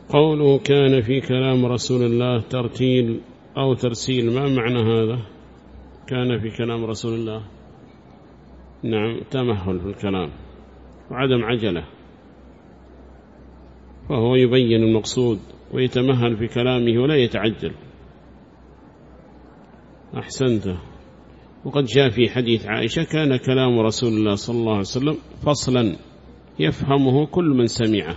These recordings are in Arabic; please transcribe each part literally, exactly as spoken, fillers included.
قوله كان في كلام رسول الله ترتيل أو ترسيل، ما معنى هذا؟ كان في كلام رسول الله نعم تمهل في الكلام وعدم عجلة، فهو يبين المقصود ويتمهل في كلامه ولا يتعجل. أحسنت. وقد جاء في حديث عائشة كان كلام رسول الله صلى الله عليه وسلم فصلا يفهمه كل من سمعه.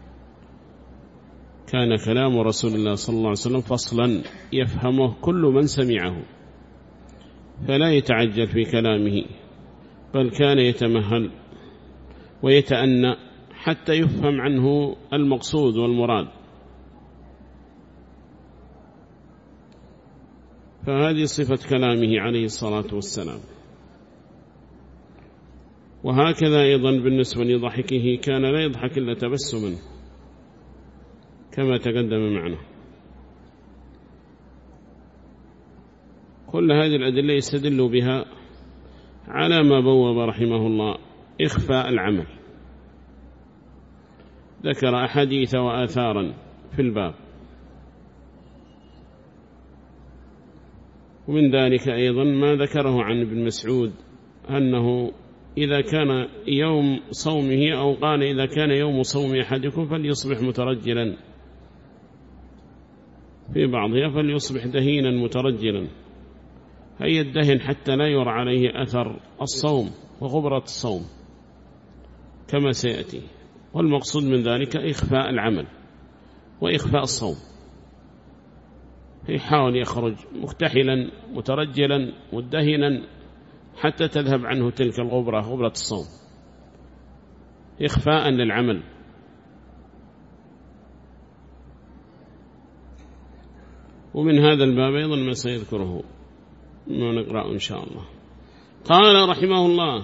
كان كلام رسول الله صلى الله عليه وسلم فصلا يفهمه كل من سمعه، فلا يتعجل في كلامه، بل كان يتمهل ويتأنى حتى يفهم عنه المقصود والمراد. فهذه صفة كلامه عليه الصلاة والسلام. وهكذا أيضا بالنسبة لضحكه كان لا يضحك إلا تبسما كما تقدم معنا. كل هذه الأدلة يستدل بها على ما بوب رحمه الله إخفاء العمل. ذكر أحاديث وآثارا في الباب، ومن ذلك أيضا ما ذكره عن ابن مسعود أنه إذا كان يوم صومه أو قال إذا كان يوم صوم أحدكم فليصبح مترجلا، في بعضها فليصبح دهينا مترجلا، هي الدهن حتى لا يرى عليه أثر الصوم وغبرة الصوم كما سيأتي. والمقصود من ذلك إخفاء العمل وإخفاء الصوم، يحاول يخرج مكتحلا مترجلا مدهنا حتى تذهب عنه تلك الغبرة غبرة الصوم، إخفاء للعمل. ومن هذا الباب أيضا ما سيذكره ما نقرأ إن شاء الله. قال رحمه الله: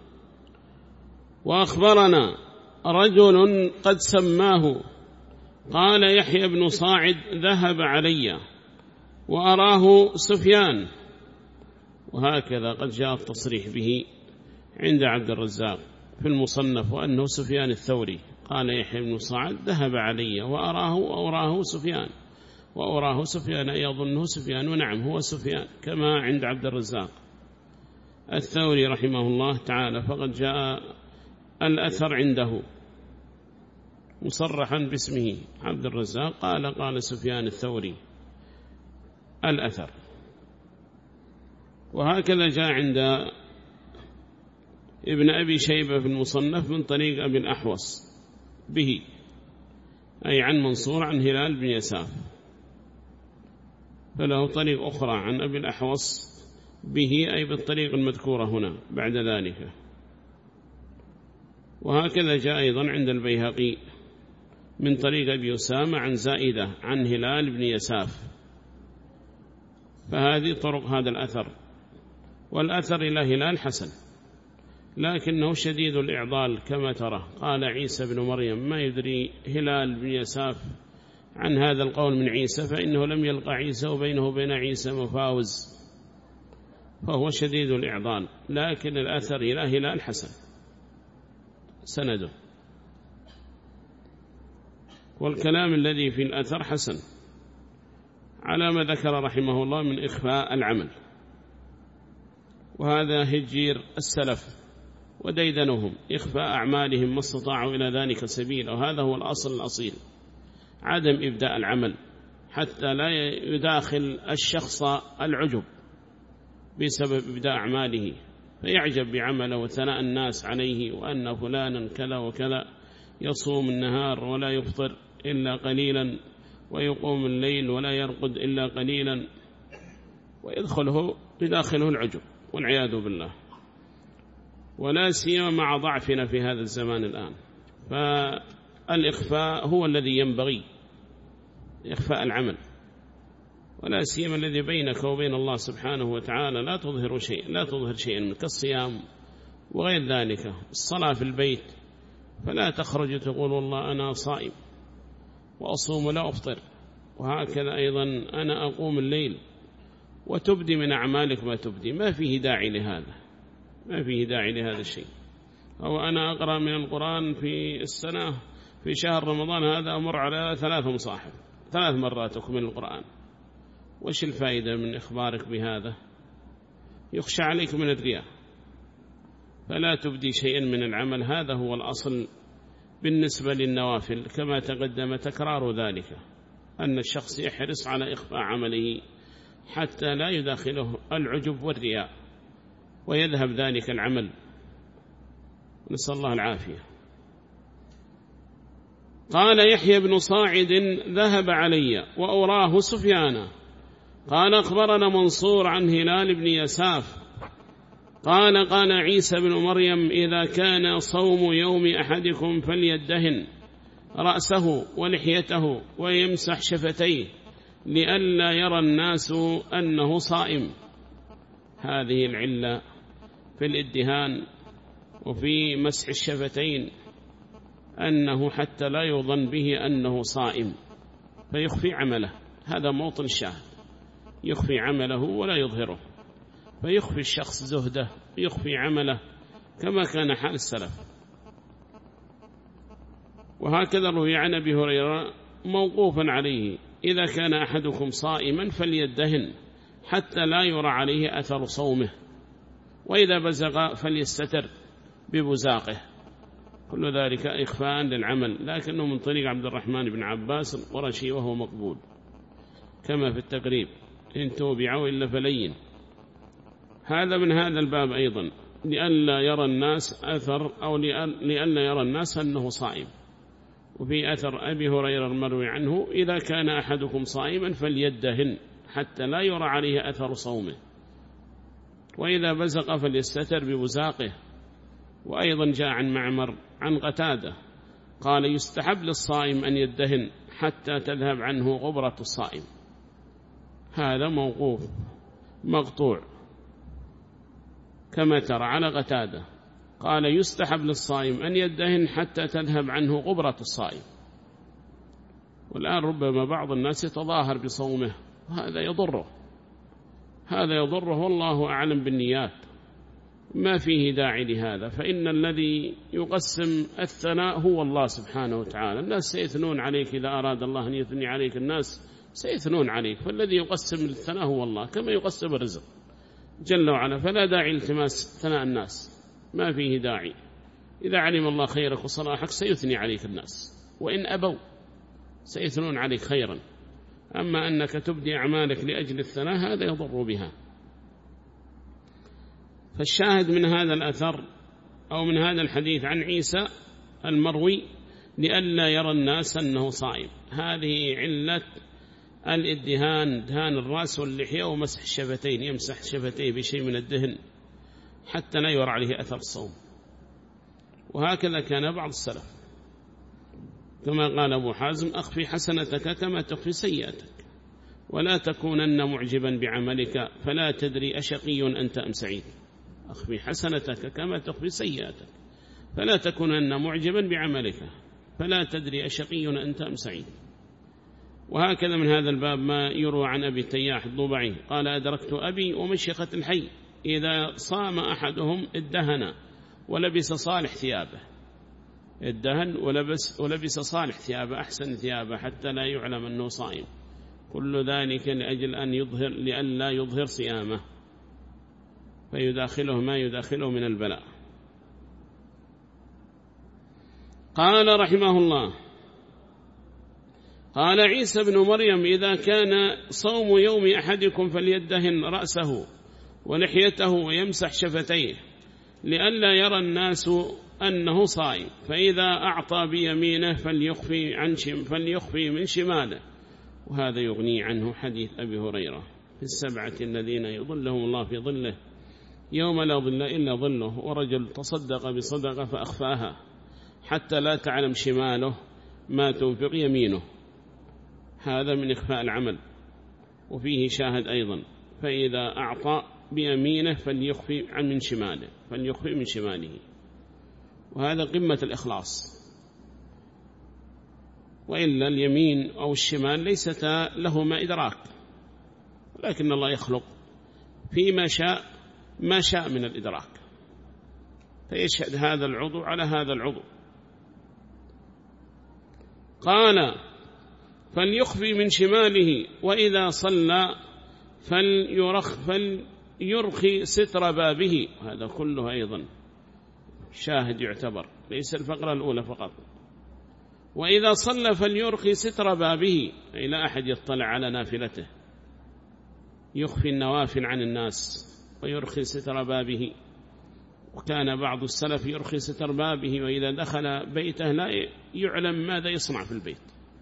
وأخبرنا رجل قد سماه، قال يحيى بن صاعد ذهب علي وأراه سفيان. وهكذا قد جاء التصريح به عند عبد الرزاق في المصنف، وأنه سفيان الثوري. قال يحيى بن صاعد ذهب علي وأراه وأراه سفيان، وأراه سفيان أي يظنه سفيان، ونعم هو سفيان كما عند عبد الرزاق الثوري رحمه الله تعالى. فقد جاء الأثر عنده مصرحا باسمه عبد الرزاق قال قال سفيان الثوري الأثر. وهكذا جاء عند ابن أبي شيبة في المصنف من طريق أبي الأحوص به، أي عن منصور عن هلال بن يساف، فله طريق أخرى عن أبي الأحوص به أي بالطريق المذكورة هنا بعد ذلك. وهكذا جاء أيضا عند البيهقي من طريق أبي أسامة عن زائدة عن هلال بن يساف. فهذه طرق هذا الأثر، والأثر إلى هلال حسن لكنه شديد الإعضال كما ترى. قال عيسى بن مريم ما يدري هلال بن يساف عن هذا القول من عيسى، فإنه لم يلقى عيسى وبينه وبين عيسى مفاوز، فهو شديد الإعضال. لكن الأثر إلى هلال حسن سنده، والكلام الذي في الأثر حسن على ما ذكر رحمه الله من إخفاء العمل. وهذا هجير السلف وديدنهم، إخفاء أعمالهم ما استطاعوا إلى ذلك سبيل، وهذا هو الأصل الأصيل، عدم إبداء العمل حتى لا يداخل الشخص العجب بسبب إبداء أعماله، فيعجب بعمله وثناء الناس عليه، وأن فلانا كذا وكذا يصوم النهار ولا يفطر إلا قليلا، ويقوم الليل ولا يرقد إلا قليلا، ويدخله بداخله العجب والعياذ بالله. ولا سيما مع ضعفنا في هذا الزمان الآن، فالإخفاء هو الذي ينبغي، إخفاء العمل، ولا سيما الذي بينك وبين الله سبحانه وتعالى لا تظهر شيء، لا تظهر شيئا من كالصيام وغير ذلك. الصلاة في البيت فلا تخرج تقول والله أنا صائم وأصوم ولا أفطر، وهكذا أيضا أنا أقوم الليل، وتبدي من أعمالك ما تبدي، ما فيه داعي لهذا، ما فيه داعي لهذا الشيء. أو أنا أقرأ من القرآن في السنة في شهر رمضان هذا أمر على ثلاث مصاحف ثلاث مرات أكمل القرآن، وش الفائدة من إخبارك بهذا؟ يخشى عليك من الرياء، فلا تبدي شيئا من العمل. هذا هو الأصل بالنسبة للنوافل، كما تقدم تكرار ذلك، أن الشخص يحرص على إخفاء عمله حتى لا يداخله العجب والرياء ويذهب ذلك العمل، نسأل الله العافية. قال يحيى بن صاعد ذهب علي وأراه سفيانا قال أخبرنا منصور عن هلال بن يساف قال قال عيسى بن مريم إذا كان صوم يوم أحدكم فليدهن رأسه ولحيته ويمسح شفتيه لئلا يرى الناس أنه صائم. هذه العلة في الادهان وفي مسح الشفتين أنه حتى لا يظن به أنه صائم فيخفي عمله، هذا موطن الشاهد، يخفي عمله ولا يظهره، فيخفي الشخص زهده يخفي عمله كما كان حال السلف. وهكذا روي عن أبي هريرة موقوفا عليه إذا كان أحدكم صائما فليدهن حتى لا يرى عليه أثر صومه، وإذا بزغ فليستتر ببزاقه، كل ذلك إخفاء للعمل، لكنه من طريق عبد الرحمن بن عباس القرشي وهو مقبول كما في التقريب إن توبعوا إلا فلين. هذا من هذا الباب أيضا لئلا يرى الناس أثر أو لئلا يرى الناس أنه صائم. وفي أثر أبي هريرة المروي عنه إذا كان أحدكم صائما فليدهن حتى لا يرى عليه أثر صومه، وإذا بزق فليستتر ببزاقه. وأيضا جاء عن معمر عن قتادة قال يستحب للصائم أن يدهن حتى تذهب عنه غبرة الصائم. هذا موقوف مقطوع كما ترى على قتادة، قال يستحب للصائم أن يدهن حتى تذهب عنه غبرة الصائم. والآن ربما بعض الناس يتظاهر بصومه، هذا يضره هذا يضره والله أعلم بالنيات، ما فيه داعي لهذا، فإن الذي يقسم الثناء هو الله سبحانه وتعالى. الناس سيثنون عليك إذا أراد الله أن يثني عليك، الناس سيثنون عليك، فالذي يقسم الثناء هو الله كما يقسم الرزق جل وعلا، فلا داعي التماس ثناء الناس، ما فيه داعي. إذا علم الله خيرك وصلاحك سيثني عليك الناس، وإن أبوا سيثنون عليك خيرا. أما أنك تبدي أعمالك لأجل الثناء هذا يضر بها. فالشاهد من هذا الأثر أو من هذا الحديث عن عيسى المروي لئلا يرى الناس أنه صائم، هذه علة الادهان، دهان الرأس واللحية ومسح الشفتين، يمسح شفتيه بشيء من الدهن حتى لا يرى عليه أثر الصوم. وهكذا كان بعض السلف، كما قال أبو حازم أخفي حسنتك كما تخفي سيئتك ولا تكونن معجبا بعملك فلا تدري أشقي أنت أم سعيد. أخفي حسنتك كما تخفي سيئتك فلا تكونن معجبا بعملك فلا تدري أشقي أنت أم سعيد. وهكذا من هذا الباب ما يروى عن أبي تياح الضبعي قال أدركت أبي ومشيخة الحي إذا صام أحدهم ادهن ولبس صالح ثيابه، ادهن ولبس, ولبس صالح ثيابه أحسن ثيابه حتى لا يعلم أنه صائم، كل ذلك لأجل أن يظهر لئلا يظهر صيامه فيداخله ما يداخله من البلاء. قال رحمه الله قال عيسى بن مريم إذا كان صوم يوم أحدكم فليدهن رأسه ولحيته ويمسح شفتيه لئلا يرى الناس أنه صائم، فإذا أعطى بيمينه فليخفي, عن شم فليخفي من شماله. وهذا يغني عنه حديث أبي هريرة في السبعة الذين يظلهم الله في ظله يوم لا ظل إلا ظله، ورجل تصدق بصدقة فأخفاها حتى لا تعلم شماله ما تنفق يمينه، هذا من إخفاء العمل. وفيه شاهد أيضا فإذا أعطى بيمينه فليخفي عن من شماله فليخفي من شماله، وهذا قمة الإخلاص. وإلا اليمين أو الشمال ليست لهما إدراك، لكن الله يخلق فيما شاء ما شاء من الإدراك، فيشهد هذا العضو على هذا العضو. قال فليخفي من شماله وإذا صلى فليرخ فليرخي ستر بابه. هذا كله أيضا شاهد يعتبر، ليس الفقرة الأولى فقط. وإذا صلى فليرخي ستر بابه، أي لا أحد يطلع على نافلته، يخفي النوافل عن الناس ويرخي ستر بابه. وكان بعض السلف يرخي ستر بابه وإذا دخل بيته لا يعلم ماذا يصنع في البيت،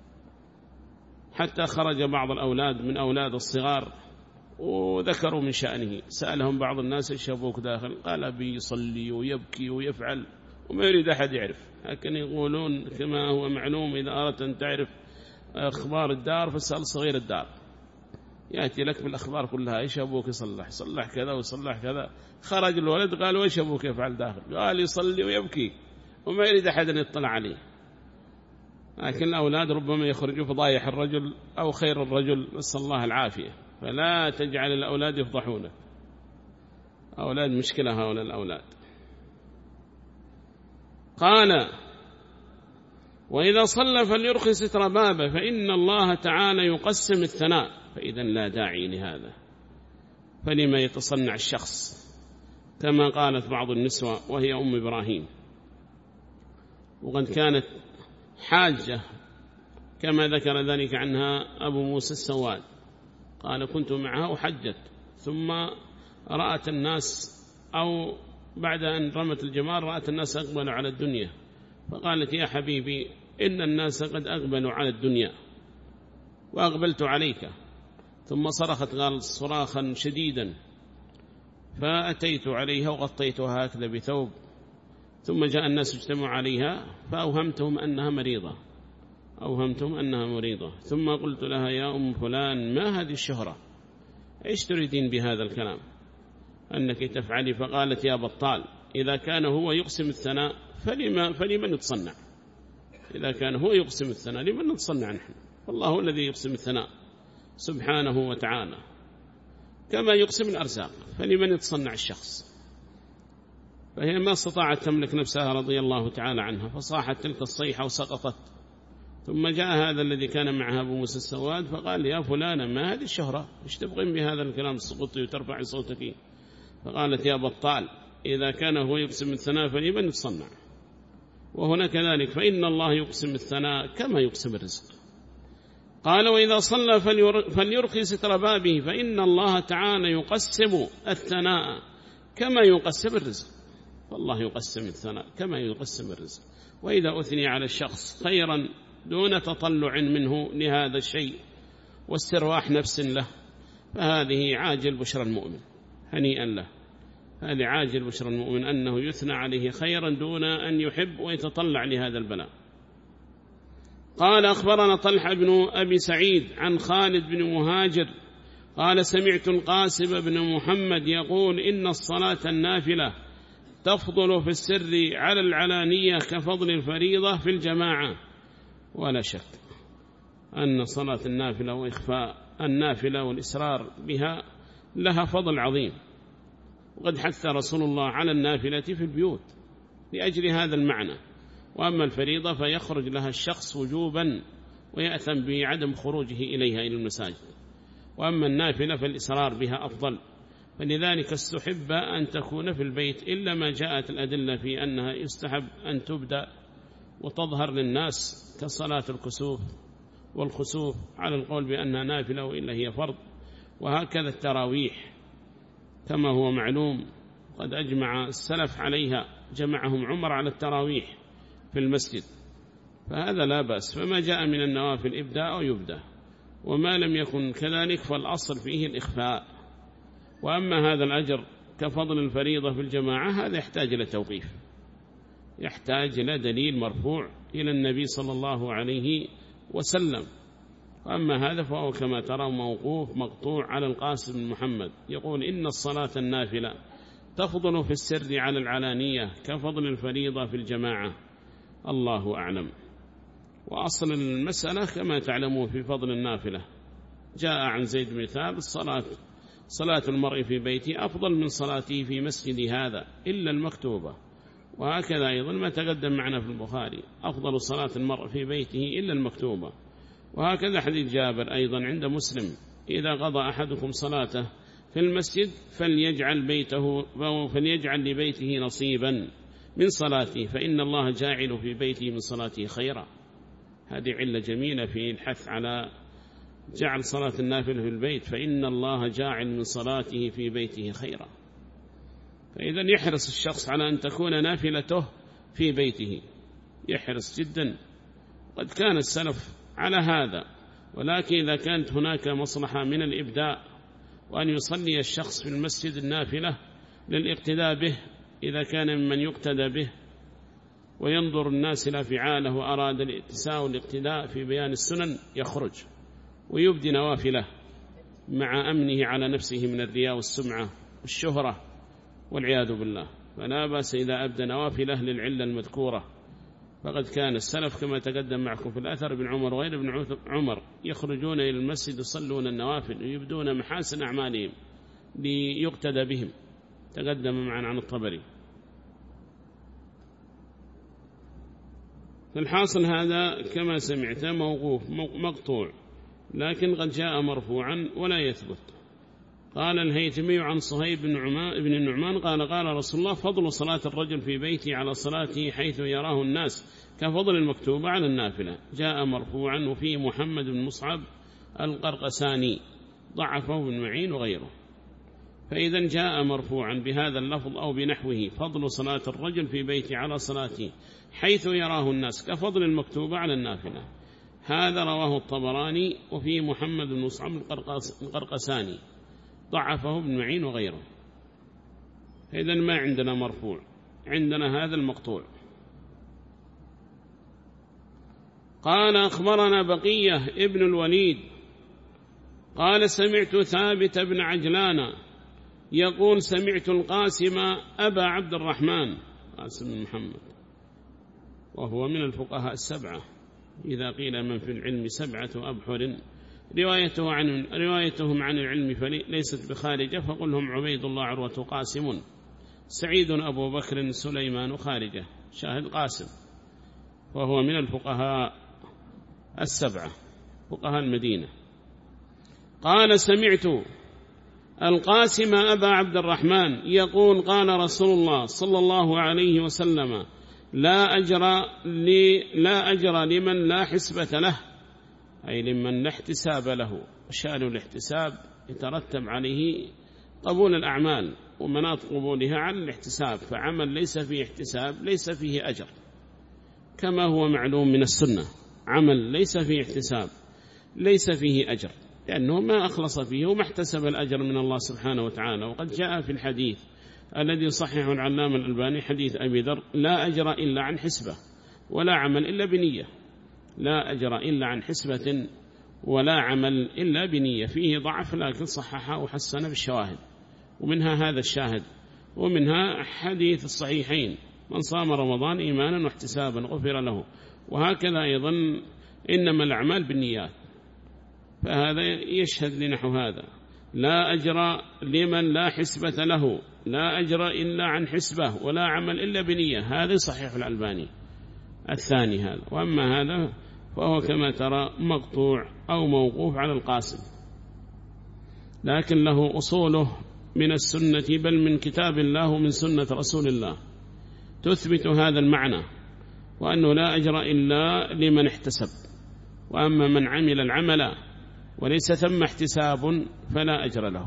حتى خرج بعض الأولاد من أولاد الصغار وذكروا من شأنه، سألهم بعض الناس إيش أبوك داخل؟ قال أبي يصلي ويبكي ويفعل وما يريد أحد يعرف. لكن يقولون كما هو معلوم إذا أردت أن تعرف أخبار الدار فاسأل صغير الدار، يأتي لك بالأخبار كلها. إيش أبوك يصلح؟ صلح كذا وصلح كذا. خرج الولد قالوا إيش أبوك يفعل داخل؟ قال يصلي ويبكي وما يريد أحد أن يطلع عليه. لكن الأولاد ربما يخرجوا فضايح الرجل أو خير الرجل، نسأل الله العافية. فلا تجعل الأولاد يفضحونه، أولاد مشكلة هؤلاء الأولاد. قال وإذا صلى فليرخي ستر بابه فإن الله تعالى يقسم الثناء. فإذا لا داعي لهذا، فلما يتصنع الشخص كما قالت بعض النسوة وهي أم إبراهيم، وقد كانت حاجة كما ذكر ذلك عنها أبو موسى السواد، قال كنت معها وحجت ثم رأت الناس أو بعد أن رمت الجمار رأت الناس أقبلوا على الدنيا، فقالت يا حبيبي إن الناس قد أقبلوا على الدنيا وأقبلت عليك. ثم صرخت قال صراخا شديدا، فأتيت عليها وغطيتها هكذا بثوب، ثم جاء الناس اجتمعوا عليها فأوهمتهم أنها مريضة أوهمتهم أنها مريضة ثم قلت لها يا أم فلان ما هذه الشهرة؟ إيش تريدين بهذا الكلام أنك تفعلي؟ فقالت يا بطال إذا كان هو يقسم الثناء فلما فلمن نتصنع؟ إذا كان هو يقسم الثناء لمن نتصنع نحن؟ والله هو الذي يقسم الثناء سبحانه وتعالى، كما يقسم الأرزاق فلمن يتصنع الشخص؟ فهي ما استطاعت تملك نفسها رضي الله تعالى عنها، فصاحت تلك الصيحة وسقطت. ثم جاء هذا الذي كان معها أبو موسى السواد فقال يا فلانة ما هذه الشهرة؟ إيش تبغين بهذا الكلام السقطي وترفع صوتك؟ فقالت يا بطال إذا كان هو يقسم الثناء فلمن يتصنع؟ وهنا كذلك فإن الله يقسم الثناء كما يقسم الرزق. قال وإذا صلى فليرخي ستر بابه فإن الله تعالى يقسم الثناء كما يقسم الرزق. فالله يقسم الثناء كما يقسم الرزق. وإذا أثني على الشخص خيرا دون تطلع منه لهذا الشيء واسترواح نفس له فهذه عاجل بشرى المؤمن، هنيئا له. هذه عاجل بشرى المؤمن أنه يثنى عليه خيرا دون أن يحب ويتطلع لهذا البلاء. قال أخبرنا طلحة بن أبي سعيد عن خالد بن مهاجر قال سمعت القاسم بن محمد يقول إن الصلاة النافلة تفضل في السر على العلانية كفضل الفريضة في الجماعة. ولا شك أن صلاة النافلة وإخفاء النافلة والإسرار بها لها فضل عظيم، وقد حث رسول الله على النافلة في البيوت لأجل هذا المعنى. وأما الفريضة فيخرج لها الشخص وجوبا ويأثم بعدم خروجه إليها إلى المساجد، وأما النافلة فالإسرار بها أفضل، فلذلك استحب أن تكون في البيت إلا ما جاءت الأدلة في أنها يستحب أن تبدأ وتظهر للناس كصلاة الكسوف والخسوف على القول بأنها نافلة وإلا هي فرض. وهكذا التراويح كما هو معلوم قد أجمع السلف عليها، جمعهم عمر على التراويح في المسجد، فهذا لا بأس. فما جاء من النوافل إبداء أو يبدأ، وما لم يكن كذلك فالأصل فيه الإخفاء. وأما هذا الأجر كفضل الفريضة في الجماعة هذا يحتاج إلى توقيف، يحتاج إلى دليل مرفوع إلى النبي صلى الله عليه وسلم. وأما هذا فهو كما ترى موقوف مقطوع على القاسم بن محمد يقول إن الصلاة النافلة تفضل في السر على العلانية كفضل الفريضة في الجماعة. الله أعلم. وأصل المسألة كما تعلمون في فضل النافلة جاء عن زيد بن ثابت الصلاة صلاة المرء في بيته أفضل من صلاته في مسجد هذا إلا المكتوبة، وهكذا أيضا ما تقدم معنا في البخاري أفضل صلاة المرء في بيته إلا المكتوبة. وهكذا حديث جابر أيضا عند مسلم إذا قضى أحدكم صلاته في المسجد فليجعل, بيته فليجعل لبيته نصيبا من صلاته فإن الله جاعل في بيته من صلاته خيرا. هذه علة جميلة في الحث على جعل صلاة النافلة في البيت، فإن الله جاعل من صلاته في بيته خيرا. فإذا يحرص الشخص على أن تكون نافلته في بيته، يحرص جدا. قد كان السلف على هذا، ولكن إذا كانت هناك مصلحة من الإبداء وأن يصلي الشخص في المسجد النافلة للاقتداء به، إذا كان ممن يقتدى به وينظر الناس إلى فعاله وأراد الاتساع والاقتداء في بيان السنن يخرج ويبدي نوافله مع أمنه على نفسه من الرياء والسمعة والشهرة والعياذ بالله. فلا بأس إذا أبدى نوافله للعلة المذكورة. فقد كان السلف كما تقدم معكم في الأثر ابن عمر وغير ابن عمر يخرجون إلى المسجد يصلون النوافل ويبدون محاسن أعمالهم ليقتدى بهم، تقدم معنا عن الطبري. فالحاصل هذا كما سمعت موقوف مقطوع، لكن قد جاء مرفوعا ولا يثبت. قال الهيثمي عن صهيب بن النعمان قال قال رسول الله فضل صلاة الرجل في بيته على صلاته حيث يراه الناس كفضل المكتوبة على النافلة. جاء مرفوعا وفيه محمد بن مصعب القرقساني ضعفه ابن معين وغيره. فإذا جاء مرفوعا بهذا اللفظ أو بنحوه فضل صلاة الرجل في بيته على صلاته حيث يراه الناس كفضل المكتوبة على النافلة. هذا رواه الطبراني وفيه محمد بن مصعب القرقساني ضعفه ابن معين وغيره. إذن ما عندنا مرفوع، عندنا هذا المقطوع. قال أخبرنا بقية ابن الوليد قال سمعت ثابت بن عجلان يقول سمعت القاسم أبا عبد الرحمن قاسم بن محمد وهو من الفقهاء السبعة، إذا قيل من في العلم سبعة أبحر روايته عن روايتهم عن العلم فليست بخارجة، فقلهم عبيد الله عروة قاسم سعيد أبو بكر سليمان خارجة، شاهد قاسم، وهو من الفقهاء السبعة فقهاء المدينة. قال سمعت القاسم أبا عبد الرحمن يقول قال رسول الله صلى الله عليه وسلم لا أجر, لا أجر لمن لا حسبة له، أي لمن لا احتساب له. وشأن الاحتساب يترتب عليه قبول الأعمال ومناط قبولها على الاحتساب، فعمل ليس فيه احتساب ليس فيه أجر، كما هو معلوم من السنة. عمل ليس فيه احتساب ليس فيه أجر، لأنه ما أخلص فيه وما احتسب الأجر من الله سبحانه وتعالى. وقد جاء في الحديث الذي صححه العلامة الألباني حديث أبي ذر لا أجر إلا عن حسبة ولا عمل إلا بنية، لا أجر إلا عن حسبة ولا عمل إلا بنية. فيه ضعف لكن صححه وحسن بالشواهد، ومنها هذا الشاهد، ومنها حديث الصحيحين من صام رمضان إيمانا واحتسابا غفر له. وهكذا أيضا إنما الأعمال بالنيات، فهذا يشهد لنحو هذا لا أجر لمن لا حسبة له، لا أجر إلا عن حسبة ولا عمل إلا بنية. هذا صحيح الألباني الثاني هذا. وأما هذا فهو كما ترى مقطوع أو موقوف على القاسم، لكن له أصوله من السنة بل من كتاب الله ومن سنة رسول الله تثبت هذا المعنى، وأنه لا أجر إلا لمن احتسب. وأما من عمل العمل وليس ثم احتساب فلا أجر له.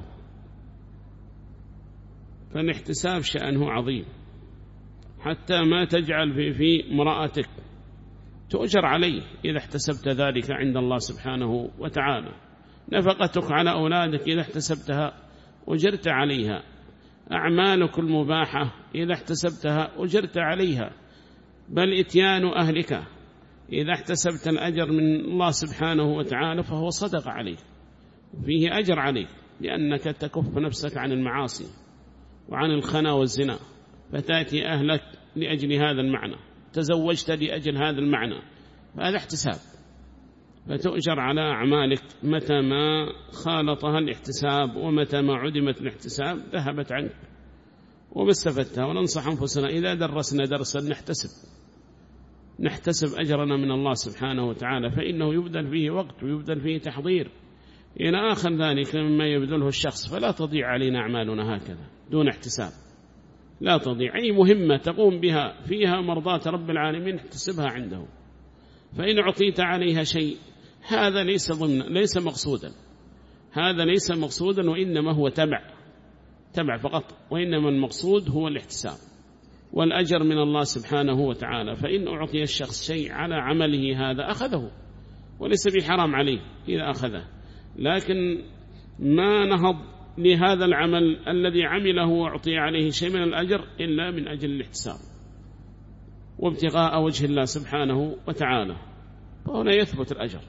فالاحتساب شأنه عظيم، حتى ما تجعل في في امرأتك تؤجر عليه إذا احتسبت ذلك عند الله سبحانه وتعالى. نفقتك على أولادك إذا احتسبتها أجرت عليها. أعمالك المباحة إذا احتسبتها أجرت عليها. بل إتيان أهلك إذا احتسبت الأجر من الله سبحانه وتعالى فهو صدق عليك، فيه أجر عليك، لأنك تكف نفسك عن المعاصي وعن الخنا والزنا، فتأتي أهلك لأجل هذا المعنى، تزوجت لأجل هذا المعنى، فهذا احتساب، فتؤجر على أعمالك متى ما خالطها الاحتساب، ومتى ما عدمت الاحتساب ذهبت عنك. وما استفدتها. وننصح أنفسنا إذا درسنا درسا نحتسب نحتسب أجرنا من الله سبحانه وتعالى، فإنه يبذل فيه وقت ويبذل فيه تحضير إلى آخر ذلك مما يبذله الشخص، فلا تضيع علينا أعمالنا هكذا دون احتساب. لا تضيع أي مهمة تقوم بها فيها مرضاة رب العالمين احتسبها عنده. فإن أعطيت عليها شيء هذا ليس ضمن ليس مقصودا، هذا ليس مقصودا وإنما هو تبع تبع فقط، وإنما المقصود هو الاحتساب والأجر من الله سبحانه وتعالى. فإن أعطي الشخص شيء على عمله هذا أخذه، وليس بحرام عليه إذا أخذه، لكن ما نهض لهذا العمل الذي عمله وأعطي عليه شيء من الأجر إلا من أجل الاحتساب وابتغاء وجه الله سبحانه وتعالى، فهنا يثبت الأجر.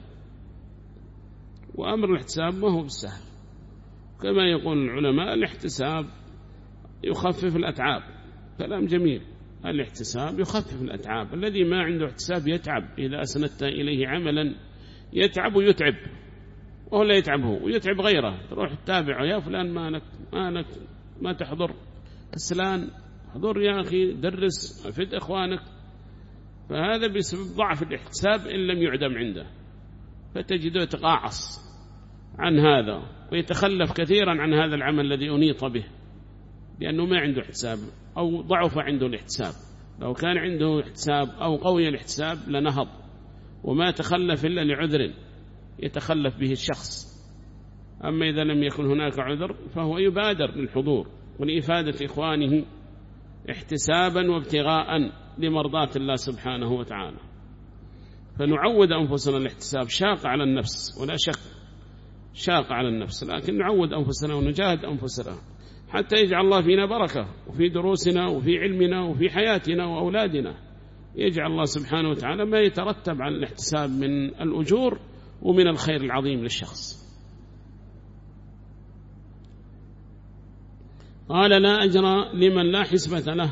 وأمر الاحتساب ما هو بالسهل، كما يقول العلماء الاحتساب يخفف الأتعاب. كلام جميل، الاحتساب يخفف الأتعاب. الذي ما عنده احتساب يتعب، إذا أسندت إليه عملا يتعب ويتعب، وهو لا يتعبه ويتعب غيره. تروح تتابعه، يا فلان مالك مالك ما تحضر، كسلان، حضور يا أخي، درس، أفد إخوانك. فهذا بسبب ضعف الاحتساب إن لم يعدم عنده، فتجده يتقاعص عن هذا ويتخلف كثيرا عن هذا العمل الذي أنيط به، لأنه ما عنده احتساب أو ضعف عنده الاحتساب. لو كان عنده احتساب أو قوي الاحتساب لنهض، وما تخلف إلا لعذر يتخلف به الشخص. أما إذا لم يكن هناك عذر فهو يبادر للحضور ولإفادة إخوانه احتسابا وابتغاء لمرضاة الله سبحانه وتعالى. فنعود أنفسنا الاحتساب، شاق على النفس ولا شك، شاق على النفس، لكن نعود أنفسنا ونجاهد أنفسنا حتى يجعل الله فينا بركة، وفي دروسنا وفي علمنا وفي حياتنا وأولادنا. يجعل الله سبحانه وتعالى ما يترتب على الاحتساب من الأجور ومن الخير العظيم للشخص. قال لا أجر لمن لا حسبة له.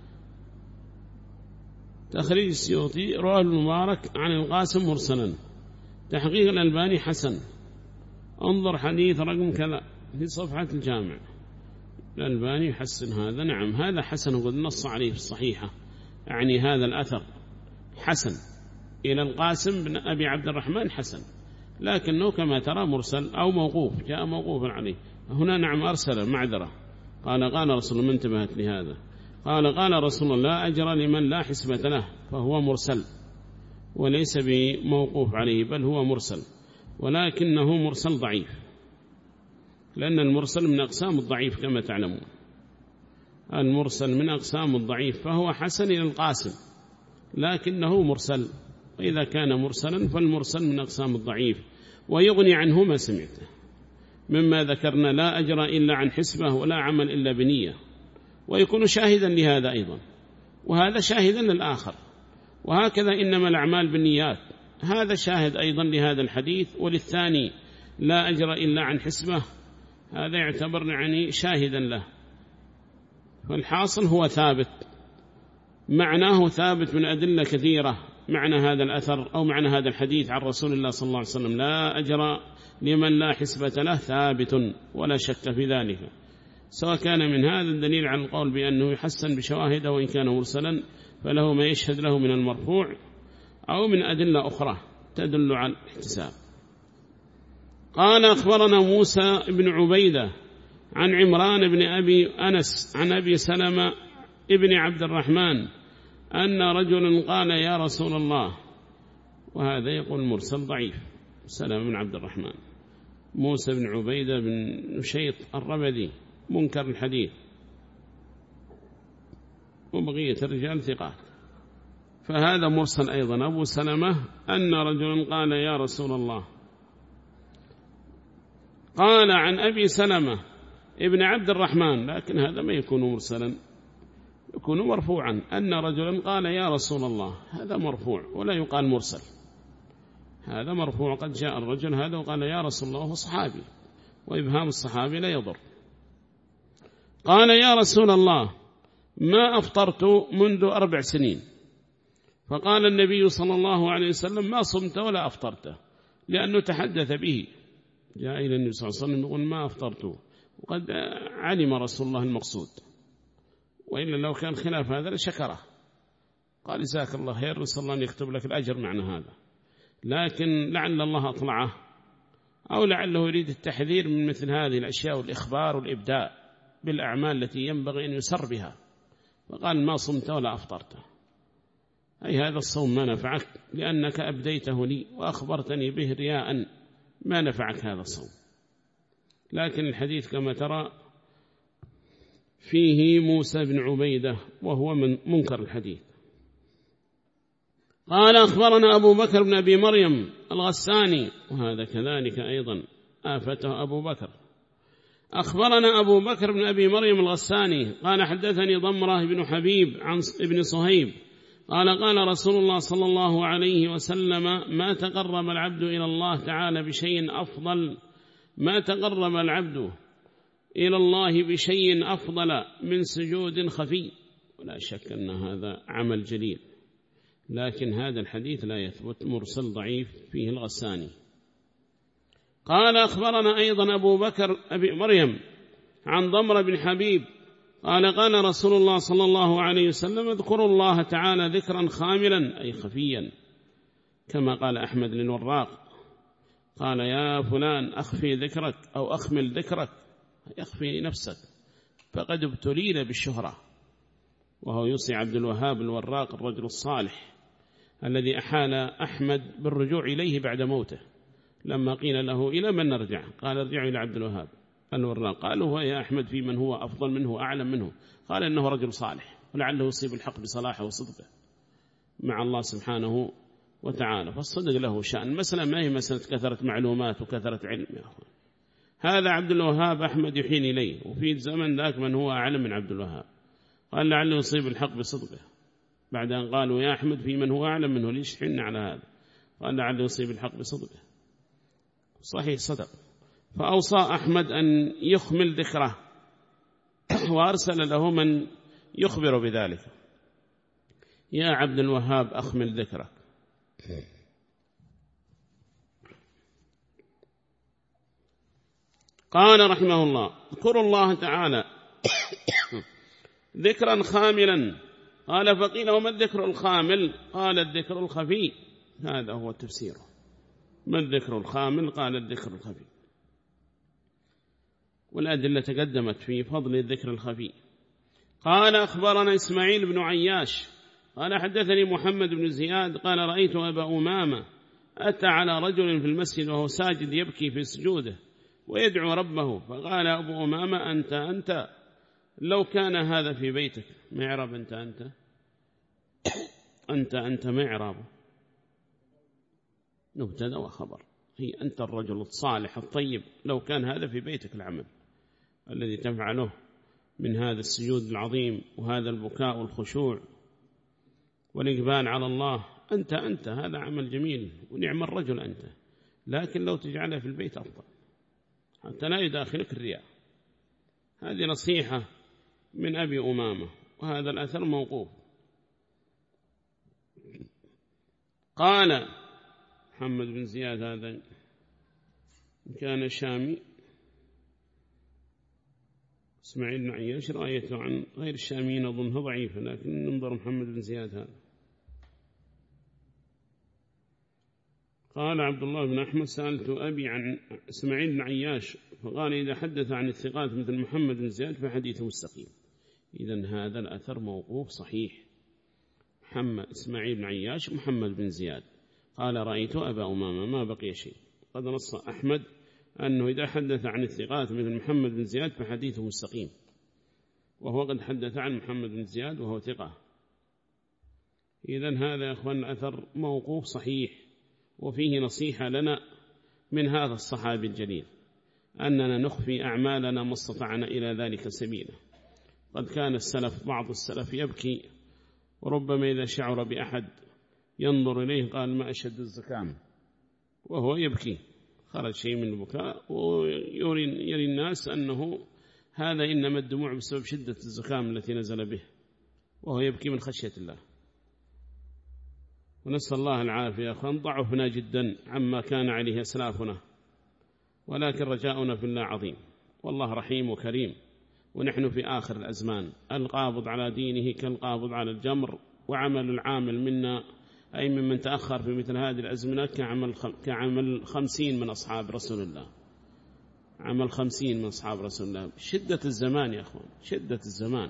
تخريج السيوطي، رواه المبارك عن القاسم مرسلا، تحقيق الألباني حسن. انظر حديث رقم كذا في صفحة الجامع، الألباني يحسن هذا. نعم هذا حسن، وقد نص عليه في الصحيحة، يعني هذا الأثر حسن إلى القاسم بن أبي عبد الرحمن حسن، لكنه كما ترى مرسل أو موقوف، جاء موقوفا عليه. هنا نعم أرسل معذرة، قال قال رسول الله، ما انتبهت لهذا، قال قال رسول الله لا أجر لمن لا حسبة له، فهو مرسل وليس بموقوف عليه، بل هو مرسل، ولكنه مرسل ضعيف، لأن المرسل من أقسام الضعيف كما تعلمون. المرسل من أقسام الضعيف، فهو حسن إلى القاسم لكنه مرسل، وإذا كان مرسلا فالمرسل من أقسام الضعيف، ويغني عنه ما سمعته مما ذكرنا، لا أجر إلا عن حسبه ولا عمل إلا بنية، ويكون شاهدا لهذا أيضا، وهذا شاهدا للآخر. وهكذا إنما الأعمال بالنيات، هذا شاهد أيضا لهذا الحديث، وللثاني لا أجر إلا عن حسبه، هذا يعتبر يعني شاهدا له. فالحاصل هو ثابت، معناه ثابت من أدلة كثيرة، معنى هذا الأثر أو معنى هذا الحديث عن رسول الله صلى الله عليه وسلم لا أجر لمن لا حسبة له ثابت ولا شك في ذلك، سواء كان من هذا الدليل على القول بأنه يحسن بشواهد، وإن كان مرسلا فله ما يشهد له من المرفوع، أو من أدلة أخرى تدل على الاحتساب. قال أخبرنا موسى بن عبيدة عن عمران بن أبي أنس عن أبي سلمة ابن عبد الرحمن أن رجلا قال يا رسول الله، وهذا يقول مرسل ضعيف، سلمة بن عبد الرحمن. موسى بن عبيدة بن نشيط الربذي منكر الحديث، وبقية الرجال ثقات، فهذا مرسل أيضا. أبو سلمة أن رجلا قال يا رسول الله، قال عن أبي سلمة ابن عبد الرحمن، لكن هذا ما يكون مرسلا، يكون مرفوعا، أن رجلا قال يا رسول الله، هذا مرفوع ولا يقال مرسل، هذا مرفوع، قد جاء الرجل هذا وقال يا رسول الله، هو صحابي، وإبهام الصحابي لا يضر. قال يا رسول الله ما أفطرت منذ أربع سنين، فقال النبي صلى الله عليه وسلم ما صمت ولا أفطرت، لأنه تحدث به، جاء إلى النبي صلى الله عليه وسلم يقول ما أفطرت، وقد علم رسول الله المقصود، وإلا لو كان خلاف هذا لشكره، قال جزاك الله خير، نسأل الله أن يكتب لك الأجر معنى هذا. لكن لعل الله أطلعه أو لعله يريد التحذير من مثل هذه الأشياء والإخبار والإبداء بالأعمال التي ينبغي أن يسر بها، فقال ما صمت ولا أفطرت، أي هذا الصوم ما نفعك لأنك أبديته لي وأخبرتني به رياء، ما نفعك هذا الصوم. لكن الحديث كما ترى فيه موسى بن عبيدة وهو من منكر الحديث. قال أخبرنا أبو بكر بن أبي مريم الغساني، وهذا كذلك أيضا آفته أبو بكر. أخبرنا أبو بكر بن أبي مريم الغساني قال حدثني ضمرة بن حبيب عن ابن صهيب قال قال رسول الله صلى الله عليه وسلم ما تقرب العبد إلى الله تعالى بشيء أفضل ما تقرب العبد إلى الله بشيء أفضل من سجود خفي. ولا شك أن هذا عمل جليل، لكن هذا الحديث لا يثبت، مرسل ضعيف فيه الغساني. قال أخبرنا أيضا أبو بكر أبي مريم عن ضمر بن حبيب قال قال رسول الله صلى الله عليه وسلم اذكروا الله تعالى ذكرا خاملا أي خفيا، كما قال أحمد للوراق قال يا فلان أخفي ذكرك أو أخمل ذكرك، يخفي نفسك، فقد ابتلينا بالشهرة. وهو يوصي عبد الوهاب الوراق الرجل الصالح الذي أحال أحمد بالرجوع إليه بعد موته، لما قيل له إلى من نرجع قال ارجعوا إلى عبد الوهاب الوراق. قالوا هو يا أحمد في من هو أفضل منه وأعلم منه؟ قال إنه رجل صالح ولعله يصيب الحق بصلاحه وصدقه مع الله سبحانه وتعالى، فالصدق له شأن. المسألة ما هي مسألة كثرة معلومات وكثرة علم يا أخوان. هذا عبد الوهاب أحمد يحين إليه، وفي زمن ذاك من هو أعلم من عبد الوهاب، قال لعله يصيب الحق بصدقه، بعد أن قالوا يا أحمد في من هو أعلم منه ليش حن على هذا؟ قال لعله يصيب الحق بصدقه، صحيح صدق. فأوصى أحمد أن يخمل ذكره، وأرسل له من يخبر بذلك، يا عبد الوهاب أخمل ذكرك. قال رحمه الله اذكروا الله تعالى ذكرا خاملا. قال فقيل وما الذكر الخامل؟ قال الذكر الخفي، هذا هو تفسيره. ما الذكر الخامل؟ قال الذكر الخفي، والأدلة تقدمت في فضل الذكر الخفي. قال أخبرنا إسماعيل بن عياش قال حدثني محمد بن زياد قال رأيت أبا أمامة أتى على رجل في المسجد وهو ساجد يبكي في سجوده ويدعو ربه، فقال أبو أمامة أنت أنت لو كان هذا في بيتك. معرب أنت أنت أنت أنت معرب مبتدأ وخبر، هي أنت الرجل الصالح الطيب لو كان هذا في بيتك العمل الذي تفعله من هذا السجود العظيم وهذا البكاء والخشوع والإقبال على الله، أنت أنت هذا عمل جميل ونعم الرجل أنت، لكن لو تجعله في البيت أفضل حتى لا يداخلك الرياء. هذه نصيحة من أبي أمامة، وهذا الأثر موقوف. قال محمد بن زياد هذا كان شامي، إسماعيل بن عياش رأيته عن غير الشاميين أظنها ضعيفة، لكن ننظر محمد بن زياد هذا. قال عبد الله بن أحمد سألت أبي عن إسماعيل بن عياش فقال إذا حدث عن الثقات مثل محمد بن زياد فحديثه مستقيم. إذن هذا الأثر موقوف صحيح. محمد إسماعيل بن عياش محمد بن زياد قال رأيت أبا أمامة ما بقي شيء. قد نص أحمد أنه إذا حدث عن الثقات مثل محمد بن زياد فحديثه مستقيم، وهو قد حدث عن محمد بن زياد وهو ثقة. إذن هذا يا أخوان أثر موقوف صحيح، وفيه نصيحة لنا من هذا الصحابي الجليل أننا نخفي أعمالنا ما استطعنا إلى ذلك سبيلا. قد كان السلف بعض السلف يبكي، وربما إذا شعر بأحد ينظر إليه قال ما أشد الزكام، وهو يبكي، خرج شيء من البكاء ويري الناس أنه هذا إنما الدموع بسبب شدة الزكام التي نزل به، وهو يبكي من خشية الله. ونسأل الله العافية يا أخوان. ضعفنا جدا عما كان عليه أسلافنا، ولكن رجاؤنا في الله عظيم، والله رحيم وكريم، ونحن في آخر الأزمان. القابض على دينه كالقابض على الجمر، وعمل العامل منا أي ممن تأخر في مثل هذه الأزمنة كعمل, كعمل خمسين من أصحاب رسول الله، عمل خمسين من أصحاب رسول الله. شدة الزمان يا أخوان، شدة الزمان،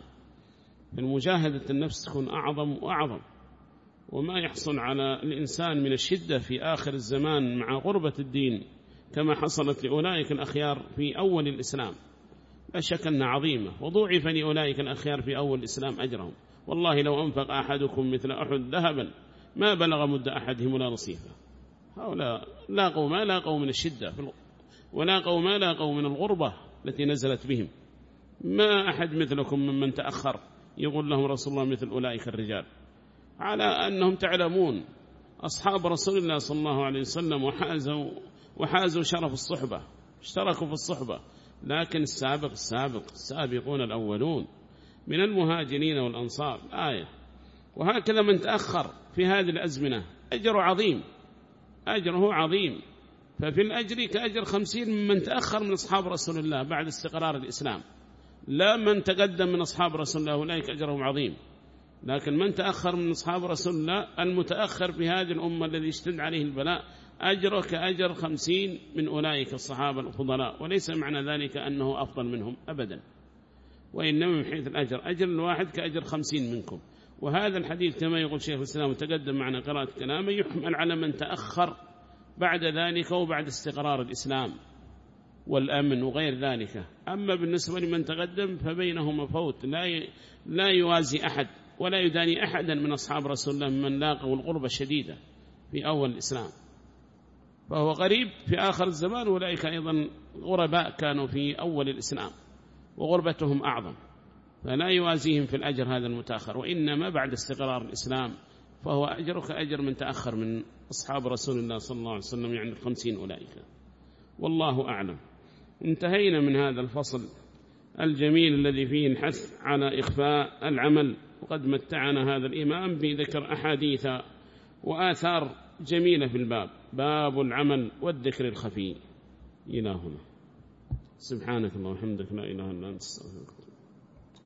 المجاهدة النفس تكون أعظم وأعظم، وما يحصل على الإنسان من الشدة في آخر الزمان مع غربة الدين كما حصلت لأولئك الأخيار في أول الإسلام لا شك أنها عظيمة، وضوعف لأولئك الأخيار في أول الإسلام أجرهم. والله لو أنفق أحدكم مثل أحد ذهبا ما بلغ مد أحدهم ولا نصيفه. هؤلاء لاقوا ما لاقوا من الشدة، ولاقوا ما لاقوا من الغربة التي نزلت بهم. ما أحد مثلكم ممن تأخر يقول لهم رسول الله مثل أولئك الرجال، على أنهم تعلمون أصحاب رسول الله صلى الله عليه وسلم وحازوا, وحازوا شرف الصحبة، اشتركوا في الصحبة. لكن السابق السابق السابقون الأولون من المهاجرين والأنصار آية. وهكذا من تأخر في هذه الأزمنة أجره عظيم، أجره عظيم. ففي الأجر كأجر خمسين من تأخر من أصحاب رسول الله بعد استقرار الإسلام، لا من تقدم من أصحاب رسول الله أولئك أجرهم عظيم. لكن من تأخر من أصحاب رسول الله المتأخر في هذه الأمة الذي اشتد عليه البلاء أجره كأجر خمسين من أولئك الصحابة الفضلاء. وليس معنى ذلك أنه أفضل منهم أبدا، وإنما من حيث الأجر أجر الواحد كأجر خمسين منكم. وهذا الحديث كما يقول شيخ الإسلام وتقدم معنا قراءة كلامه يحمل على من تأخر بعد ذلك وبعد استقرار الإسلام والأمن وغير ذلك. أما بالنسبة لمن تقدم فبينهما فوت لا لا يوازي أحد ولا يداني أحدا من أصحاب رسول الله من لاقوا الغربة الشديدة في أول الإسلام، فهو غريب في آخر الزمان. أولئك أيضا غرباء كانوا في أول الإسلام وغربتهم أعظم، فلا يوازيهم في الأجر هذا المتأخر. وإنما بعد استقرار الإسلام فهو أجرك أجر من تأخر من أصحاب رسول الله صلى الله عليه وسلم، يعني الخمسين أولئك. والله أعلم. انتهينا من هذا الفصل الجميل الذي فيه الحث على إخفاء العمل، وقد متعنا هذا الإمام بذكر أحاديث وآثار جميلة في الباب، باب العمل والذكر الخفي. إلى هنا، سبحانك اللهم وبحمدك لا إله إلا أنت استغفرك.